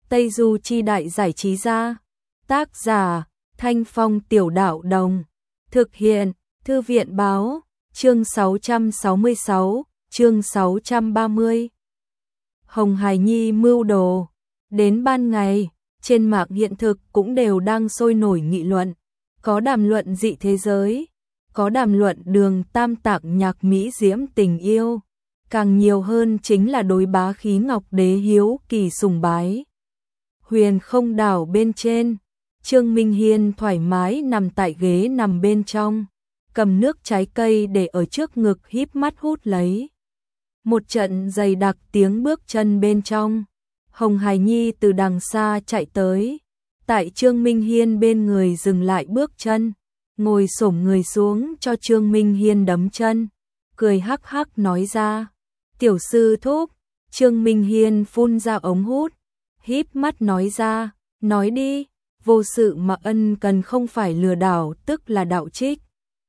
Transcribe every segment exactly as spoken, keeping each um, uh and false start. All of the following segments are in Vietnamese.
Tây Du Chi Đại Giải Trí Gia. Tác giả Thanh Phong Tiểu Đạo Đồng. Thực hiện Thư viện Báo. Chương sáu trăm sáu mươi sáu, chương sáu trăm ba mươi. Hồng Hải Nhi mưu đồ. Đến ban ngày, trên mạng hiện thực cũng đều đang sôi nổi nghị luận. Có đàm luận dị thế giới, có đàm luận đường tam tạng nhạc mỹ diễm tình yêu. Càng nhiều hơn chính là đối bá khí Ngọc Đế hiếu kỳ sùng bái. Huyền không đảo bên trên, Trương Minh Hiên thoải mái nằm tại ghế nằm bên trong, cầm nước trái cây để ở trước ngực híp mắt hút lấy. Một trận dày đặc tiếng bước chân bên trong, Hồng Hải Nhi từ đằng xa chạy tới, tại Trương Minh Hiên bên người dừng lại bước chân, ngồi xổm người xuống cho Trương Minh Hiên đấm chân, cười hắc hắc nói ra, tiểu sư thúc. Trương Minh Hiên phun ra ống hút, híp mắt nói ra, nói đi, vô sự mà ân cần không phải lừa đảo tức là đạo trích.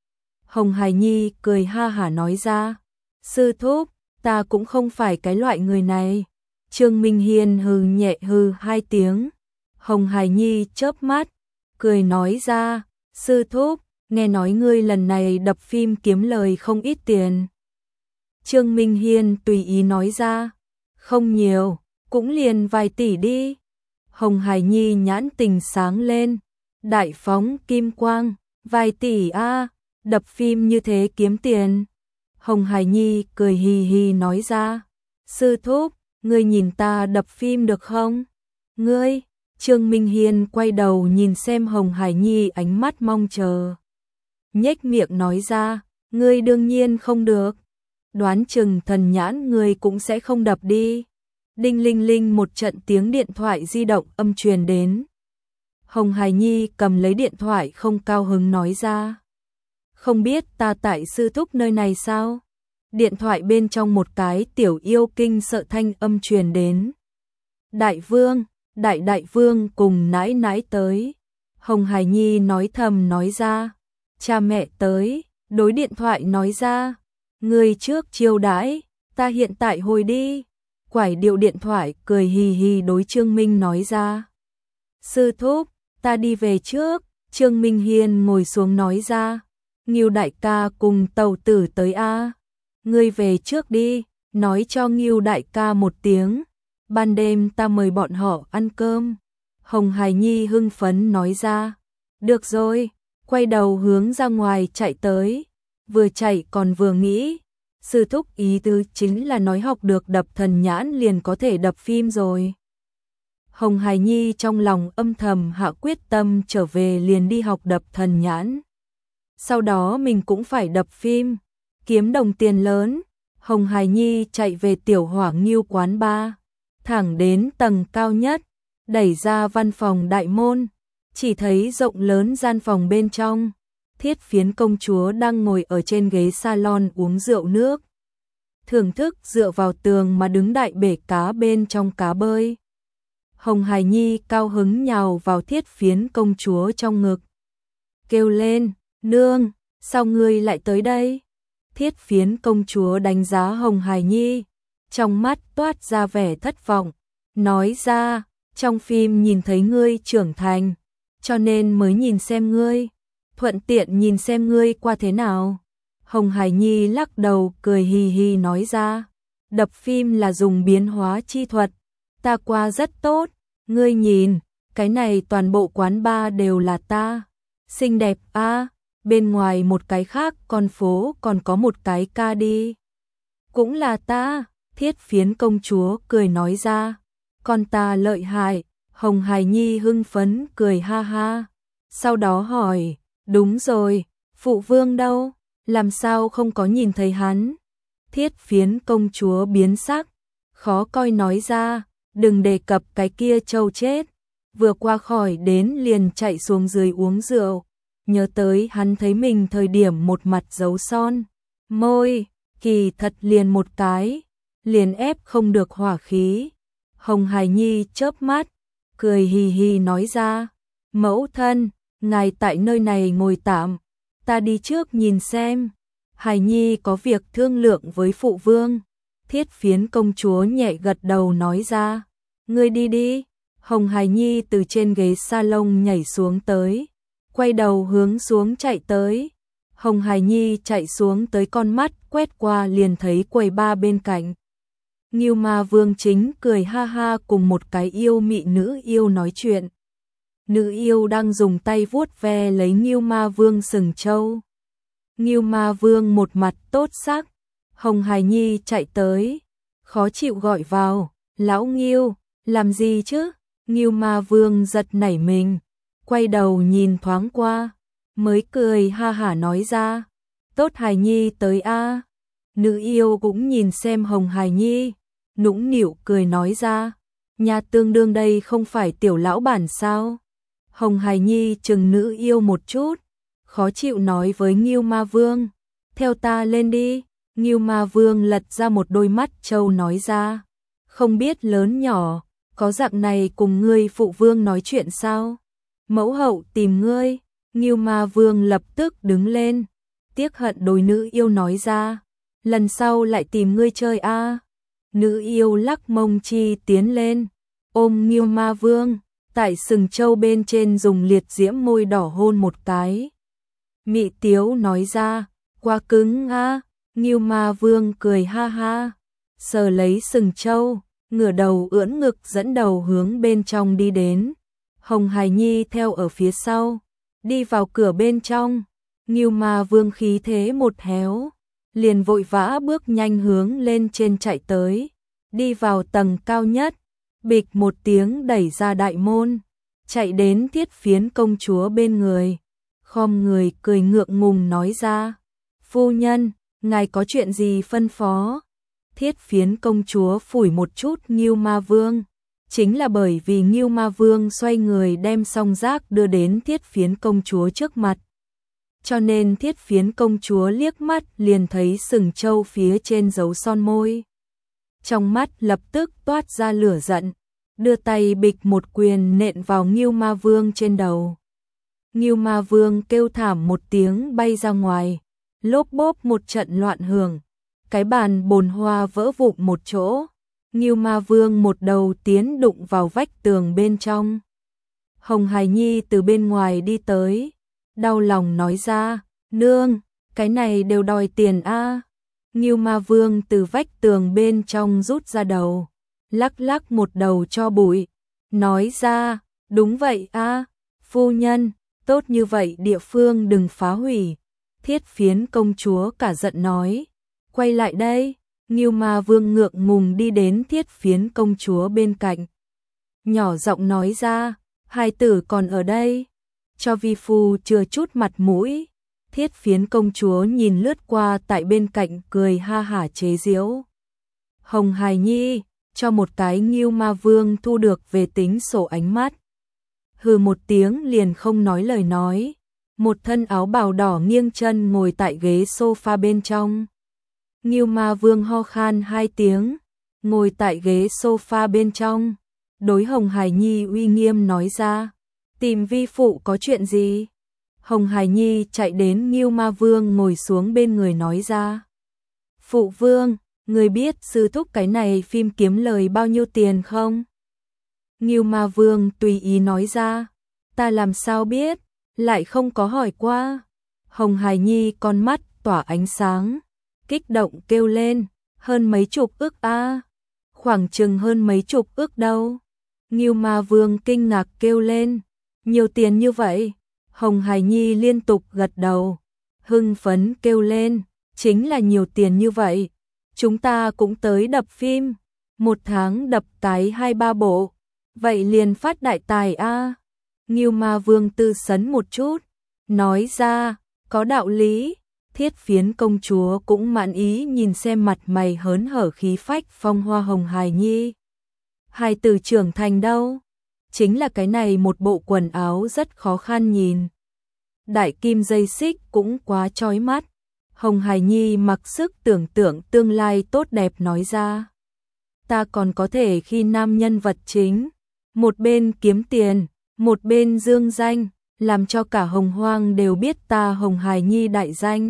Hồng Hải Nhi cười ha hả nói ra, sư thúc, ta cũng không phải cái loại người này. Trương Minh Hiên hừ nhẹ hừ hai tiếng. Hồng Hải Nhi chớp mắt, cười nói ra, sư thúc, nghe nói ngươi lần này đập phim kiếm lời không ít tiền. Trương Minh Hiên tùy ý nói ra, không nhiều, cũng liền vài tỷ đi. Hồng Hải Nhi nhãn tình sáng lên, đại phóng kim quang, vài tỷ a, đập phim như thế kiếm tiền. Hồng Hải Nhi cười hì hì nói ra, sư thúc, ngươi nhìn ta đập phim được không? Ngươi, Trương Minh Hiên quay đầu nhìn xem Hồng Hải Nhi ánh mắt mong chờ. Nhếch miệng nói ra, ngươi đương nhiên không được. Đoán chừng thần nhãn ngươi cũng sẽ không đập đi. Đinh linh linh một trận tiếng điện thoại di động âm truyền đến. Hồng Hải Nhi cầm lấy điện thoại không cao hứng nói ra, không biết ta tại sư thúc nơi này sao? Điện thoại bên trong một cái tiểu yêu kinh sợ thanh âm truyền đến. Đại vương, đại đại vương cùng nãi nãi tới. Hồng Hải Nhi nói thầm nói ra, cha mẹ tới, đối điện thoại nói ra, người trước chiêu đãi, ta hiện tại hồi đi. Quải điệu điện thoại cười hì hì đối Trương Minh nói ra, sư thúc, ta đi về trước. Trương Minh Hiên ngồi xuống nói ra, Ngưu đại ca cùng tàu tử tới a, ngươi về trước đi, nói cho Ngưu đại ca một tiếng, ban đêm ta mời bọn họ ăn cơm. Hồng Hải Nhi hưng phấn nói ra, được rồi, quay đầu hướng ra ngoài chạy tới, vừa chạy còn vừa nghĩ, sư thúc ý tứ chính là nói học được đập thần nhãn liền có thể đập phim rồi. Hồng Hải Nhi trong lòng âm thầm hạ quyết tâm trở về liền đi học đập thần nhãn. Sau đó mình cũng phải đập phim, kiếm đồng tiền lớn. Hồng Hải Nhi chạy về tiểu hỏa Ngưu quán ba, thẳng đến tầng cao nhất, đẩy ra văn phòng đại môn, chỉ thấy rộng lớn gian phòng bên trong, Thiết Phiến công chúa đang ngồi ở trên ghế salon uống rượu nước, thưởng thức dựa vào tường mà đứng đại bể cá bên trong cá bơi. Hồng Hải Nhi cao hứng nhào vào Thiết Phiến công chúa trong ngực, kêu lên, nương, sao ngươi lại tới đây? Thiết Phiến công chúa đánh giá Hồng Hải Nhi, trong mắt toát ra vẻ thất vọng, nói ra, trong phim nhìn thấy ngươi trưởng thành, cho nên mới nhìn xem ngươi, thuận tiện nhìn xem ngươi qua thế nào. Hồng Hải Nhi lắc đầu cười hì hì nói ra, đập phim là dùng biến hóa chi thuật, ta qua rất tốt, ngươi nhìn, cái này toàn bộ quán bar đều là ta, xinh đẹp a, à, bên ngoài một cái khác con phố còn có một cái ca đi, cũng là ta. Thiết Phiến công chúa cười nói ra, con ta lợi hại. Hồng Hải Nhi hưng phấn cười ha ha, sau đó hỏi, đúng rồi, phụ vương đâu, làm sao không có nhìn thấy hắn? Thiết Phiến công chúa biến sắc, khó coi nói ra, đừng đề cập cái kia trâu chết, vừa qua khỏi đến liền chạy xuống dưới uống rượu, nhớ tới hắn thấy mình thời điểm một mặt dấu son môi, kỳ thật liền một cái, liền ép không được hỏa khí. Hồng Hải Nhi chớp mắt, cười hì hì nói ra, mẫu thân, ngài tại nơi này ngồi tạm, ta đi trước nhìn xem. Hải Nhi có việc thương lượng với phụ vương. Thiết Phiến công chúa nhẹ gật đầu nói ra, ngươi đi đi. Hồng Hải Nhi từ trên ghế salon nhảy xuống tới, quay đầu hướng xuống chạy tới. Hồng Hải Nhi chạy xuống tới, con mắt quét qua liền thấy quầy ba bên cạnh. Ngưu Ma Vương chính cười ha ha cùng một cái yêu mị nữ yêu nói chuyện. Nữ yêu đang dùng tay vuốt ve lấy Ngưu Ma Vương sừng trâu. Ngưu Ma Vương một mặt tốt sắc. Hồng Hải Nhi chạy tới, khó chịu gọi vào, lão Ngưu, làm gì chứ? Ngưu Ma Vương giật nảy mình, quay đầu nhìn thoáng qua, mới cười ha hả nói ra, tốt Hải Nhi tới a. Nữ yêu cũng nhìn xem Hồng Hải Nhi, nũng nịu cười nói ra, nhà tương đương đây không phải tiểu lão bản sao? Hồng Hải Nhi chừng nữ yêu một chút, khó chịu nói với Ngưu Ma Vương, theo ta lên đi. Ngưu Ma Vương lật ra một đôi mắt trâu nói ra, không biết lớn nhỏ, có dạng này cùng ngươi phụ vương nói chuyện sao? Mẫu hậu tìm ngươi. Ngưu Ma Vương lập tức đứng lên, tiếc hận đối nữ yêu nói ra, lần sau lại tìm ngươi chơi a. Nữ yêu lắc mông chi tiến lên, ôm Ngưu Ma Vương, tại sừng trâu bên trên dùng liệt diễm môi đỏ hôn một cái. Mị tiếu nói ra, quá cứng a. Ngưu Ma Vương cười ha ha, sờ lấy sừng trâu, ngửa đầu ưỡn ngực dẫn đầu hướng bên trong đi đến. Hồng Hải Nhi theo ở phía sau, đi vào cửa bên trong. Ngưu Ma Vương khí thế một héo, liền vội vã bước nhanh hướng lên trên chạy tới, đi vào tầng cao nhất, bịch một tiếng đẩy ra đại môn, chạy đến Thiết Phiến công chúa bên người, khom người cười ngượng ngùng nói ra, phu nhân, ngài có chuyện gì phân phó? Thiết Phiến công chúa phủi một chút Ngưu Ma Vương, chính là bởi vì Ngưu Ma Vương xoay người đem song rác đưa đến Thiết Phiến công chúa trước mặt. Cho nên Thiết Phiến công chúa liếc mắt liền thấy sừng trâu phía trên dấu son môi. Trong mắt lập tức toát ra lửa giận, đưa tay bịch một quyền nện vào Ngưu Ma Vương trên đầu. Ngưu Ma Vương kêu thảm một tiếng bay ra ngoài, lốp bốp một trận loạn hưởng, cái bàn bồn hoa vỡ vụn một chỗ. Ngưu Ma Vương một đầu tiến đụng vào vách tường bên trong. Hồng Hải Nhi từ bên ngoài đi tới, đau lòng nói ra, nương, cái này đều đòi tiền a. Ngưu Ma Vương từ vách tường bên trong rút ra đầu, lắc lắc một đầu cho bụi, nói ra, đúng vậy a, phu nhân, tốt như vậy địa phương đừng phá hủy. Thiết Phiến công chúa cả giận nói, quay lại đây. Ngưu Ma Vương ngượng ngùng đi đến Thiết Phiến công chúa bên cạnh, nhỏ giọng nói ra, hai tử còn ở đây, cho vi phu chừa chút mặt mũi. Thiết Phiến công chúa nhìn lướt qua tại bên cạnh cười ha hả chế giễu. Hồng Hải Nhi cho một cái Ngưu Ma Vương thu được về tính sổ ánh mắt, hừ một tiếng liền không nói lời nói. Một thân áo bào đỏ nghiêng chân ngồi tại ghế sofa bên trong. Ngưu Ma Vương ho khan hai tiếng, ngồi tại ghế sofa bên trong, đối Hồng Hải Nhi uy nghiêm nói ra, tìm vi phụ có chuyện gì? Hồng Hải Nhi chạy đến Ngưu Ma Vương ngồi xuống bên người nói ra, phụ vương, người biết sư thúc cái này phim kiếm lời bao nhiêu tiền không? Ngưu Ma Vương tùy ý nói ra, ta làm sao biết, lại không có hỏi qua. Hồng Hải Nhi con mắt tỏa ánh sáng, kích động kêu lên, hơn mấy chục ức a, khoảng chừng hơn mấy chục ức đâu. Ngưu Ma Vương kinh ngạc kêu lên, nhiều tiền như vậy? Hồng Hải Nhi liên tục gật đầu, hưng phấn kêu lên, chính là nhiều tiền như vậy, chúng ta cũng tới đập phim, một tháng đập tái hai ba bộ, vậy liền phát đại tài a. Ngưu Ma Vương tư sấn một chút, nói ra, có đạo lý. Thiết Phiến công chúa cũng mãn ý nhìn xem mặt mày hớn hở khí phách phong hoa Hồng Hải Nhi. Hai từ trưởng thành đâu? Chính là cái này một bộ quần áo rất khó khăn nhìn. Đại kim dây xích cũng quá chói mắt. Hồng Hải Nhi mặc sức tưởng tượng tương lai tốt đẹp nói ra. Ta còn có thể khi nam nhân vật chính, một bên kiếm tiền, một bên dương danh, làm cho cả Hồng Hoang đều biết ta Hồng Hải Nhi đại danh.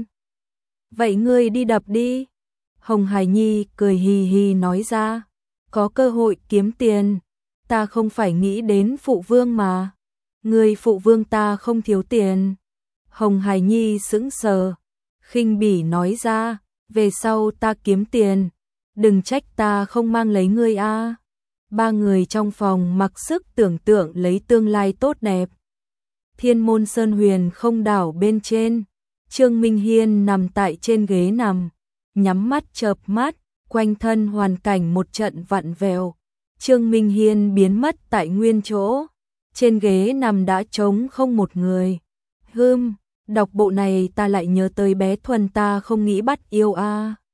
Vậy ngươi đi đập đi. Hồng Hải Nhi cười hì hì nói ra, có cơ hội kiếm tiền, ta không phải nghĩ đến phụ vương mà. Người phụ vương ta không thiếu tiền. Hồng Hải Nhi sững sờ, khinh bỉ nói ra, về sau ta kiếm tiền, đừng trách ta không mang lấy ngươi a. Ba người trong phòng mặc sức tưởng tượng lấy tương lai tốt đẹp. Thiên môn sơn huyền không đảo bên trên, Trương Minh Hiên nằm tại trên ghế nằm, nhắm mắt chợp mắt, quanh thân hoàn cảnh một trận vặn vẹo. Trương Minh Hiên biến mất tại nguyên chỗ, trên ghế nằm đã trống không một người. Hừm, đọc bộ này ta lại nhớ tới bé Thuần ta không nghĩ bắt yêu a.